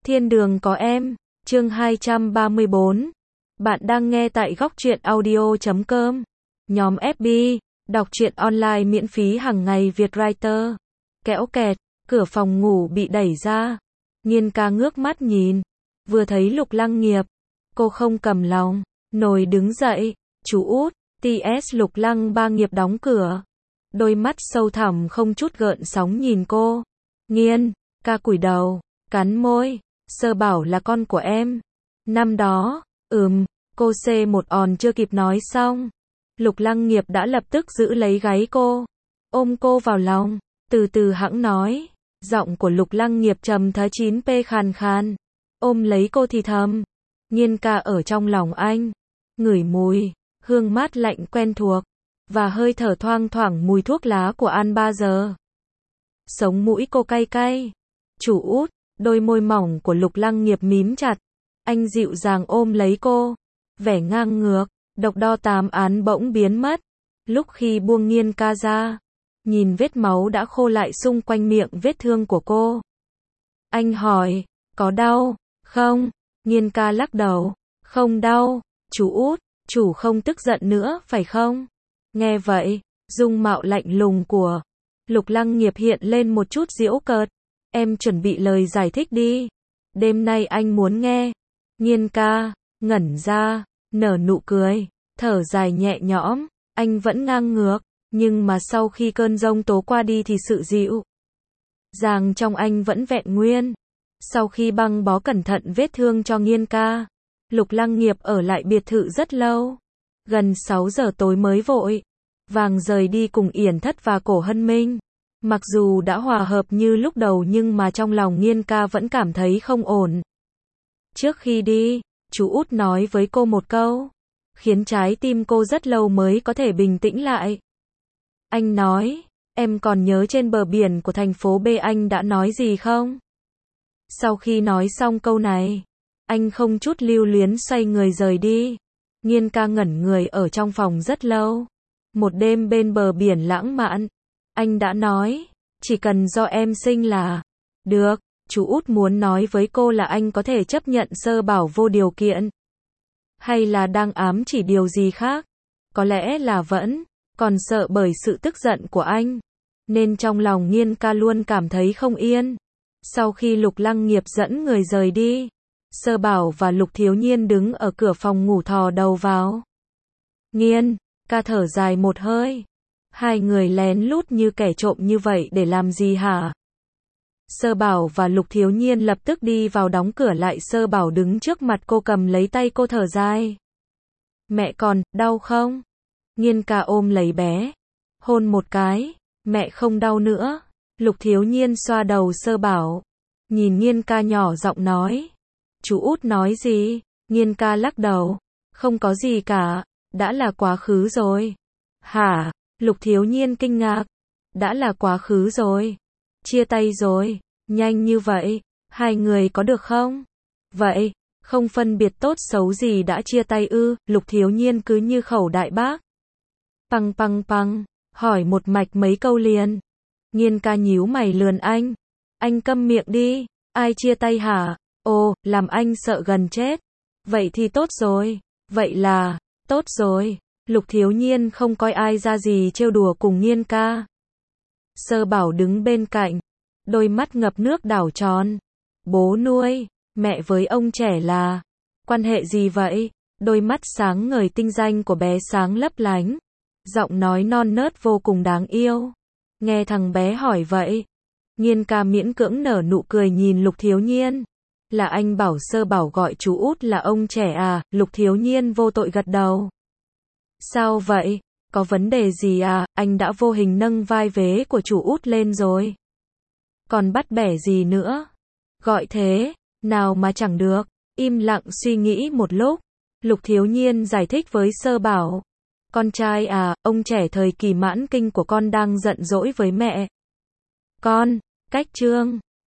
Thiên đường có em, chương 234. Bạn đang nghe tại góc truyện audio.com. Nhóm FB, đọc truyện online miễn phí hàng ngày Việt Writer. Kéo kẹt, cửa phòng ngủ bị đẩy ra. Nhiên ca ngước mắt nhìn, vừa thấy Lục Lăng Nghiệp. Cô không cầm lòng, nổi đứng dậy, chú út, TS Lục Lăng Ba Nghiệp đóng cửa. Đôi mắt sâu thẳm không chút gợn sóng nhìn cô. Nhiên ca cúi đầu, cắn môi, Sơ Bảo là con của em. Năm đó, cô C1 òn chưa kịp nói xong. Lục Lăng Nghiệp đã lập tức giữ lấy gáy cô, ôm cô vào lòng, từ từ hẵng nói. Giọng của Lục Lăng Nghiệp trầm thấp 9p khàn khàn, ôm lấy cô thì thầm. Nhiên ca ở trong lòng anh, ngửi mùi, hương mát lạnh quen thuộc, và hơi thở thoang thoảng mùi thuốc lá của An Ba Giờ. Sống mũi cô cay cay. Chủ út, đôi môi mỏng của Lục Lăng Nghiệp mím chặt. Anh dịu dàng ôm lấy cô, vẻ ngang ngược, độc đo tám án bỗng biến mất. Lúc khi buông Nhiên ca ra, nhìn vết máu đã khô lại xung quanh miệng vết thương của cô. Anh hỏi, có đau không? Nhiên ca lắc đầu, không đau. Chú út, chủ không tức giận nữa phải không? Nghe vậy, dung mạo lạnh lùng của Lục Lăng Nghiệp hiện lên một chút giễu cợt. Em chuẩn bị lời giải thích đi. Đêm nay anh muốn nghe. Nhiên ca ngẩn ra, nở nụ cười, thở dài nhẹ nhõm. Anh vẫn ngang ngược, nhưng mà sau khi cơn giông tố qua đi thì sự dịu dàng trong anh vẫn vẹn nguyên. Sau khi băng bó cẩn thận vết thương cho Nhiên ca, Lục Lăng Nghiệp ở lại biệt thự rất lâu. Gần 6 giờ tối mới vội vàng rời đi cùng Yển Thất và Cổ Hân Minh. Mặc dù đã hòa hợp như lúc đầu nhưng mà trong lòng Nhiên ca vẫn cảm thấy không ổn. Trước khi đi, chú út nói với cô một câu, khiến trái tim cô rất lâu mới có thể bình tĩnh lại. Anh nói, em còn nhớ trên bờ biển của thành phố B anh đã nói gì không? Sau khi nói xong câu này, anh không chút lưu luyến xoay người rời đi. Nhiên ca ngẩn người ở trong phòng rất lâu. Một đêm bên bờ biển lãng mạn. Anh đã nói, chỉ cần do em sinh là được. Chú út muốn nói với cô là anh có thể chấp nhận Sơ Bảo vô điều kiện. Hay là đang ám chỉ điều gì khác? Có lẽ là vẫn còn sợ bởi sự tức giận của anh. Nên trong lòng Nhiên ca luôn cảm thấy không yên. Sau khi Lục Lăng Nghiệp dẫn người rời đi, Sơ Bảo và Lục Thiếu Nhiên đứng ở cửa phòng ngủ thò đầu vào. Nhiên ca thở dài một hơi. Hai người lén lút như kẻ trộm như vậy để làm gì hả? Sơ Bảo và Lục Thiếu Nhiên lập tức đi vào đóng cửa lại. Sơ Bảo đứng trước mặt cô cầm lấy tay cô thở dài. Mẹ còn đau không? Nhiên ca ôm lấy bé, hôn một cái. Mẹ không đau nữa. Lục Thiếu Nhiên xoa đầu Sơ Bảo, nhìn Nhiên ca nhỏ giọng nói. Chú út nói gì? Nhiên ca lắc đầu. Không có gì cả, đã là quá khứ rồi. Hả? Lục Thiếu Nhiên kinh ngạc. Đã là quá khứ rồi. Chia tay rồi. Nhanh như vậy. Hai người có được không? Vậy, không phân biệt tốt xấu gì đã chia tay ư? Lục Thiếu Nhiên cứ như khẩu đại bác. Păng păng păng. Hỏi một mạch mấy câu liền. Nhiên ca nhíu mày lườn anh. Anh câm miệng đi. Ai chia tay hả? Ồ, làm anh sợ gần chết. Vậy thì tốt rồi. Vậy là tốt rồi. Lục Thiếu Nhiên không coi ai ra gì trêu đùa cùng Nhiên ca. Sơ Bảo đứng bên cạnh, đôi mắt ngập nước đảo tròn. Bố nuôi, mẹ với ông trẻ là quan hệ gì vậy? Đôi mắt sáng ngời tinh danh của bé sáng lấp lánh, giọng nói non nớt vô cùng đáng yêu. Nghe thằng bé hỏi vậy, Nhiên ca miễn cưỡng nở nụ cười nhìn Lục Thiếu Nhiên. Là anh bảo Sơ Bảo gọi chú út là ông trẻ à? Lục Thiếu Nhiên vô tội gật đầu. Sao vậy? Có vấn đề gì à? Anh đã vô hình nâng vai vế của chủ út lên rồi. Còn bắt bẻ gì nữa? Gọi thế, nào mà chẳng được. Im lặng suy nghĩ một lúc, Lục Thiếu Nhiên giải thích với Sơ Bảo. Con trai à, ông trẻ thời kỳ mãn kinh của con đang giận dỗi với mẹ con. Cách trương,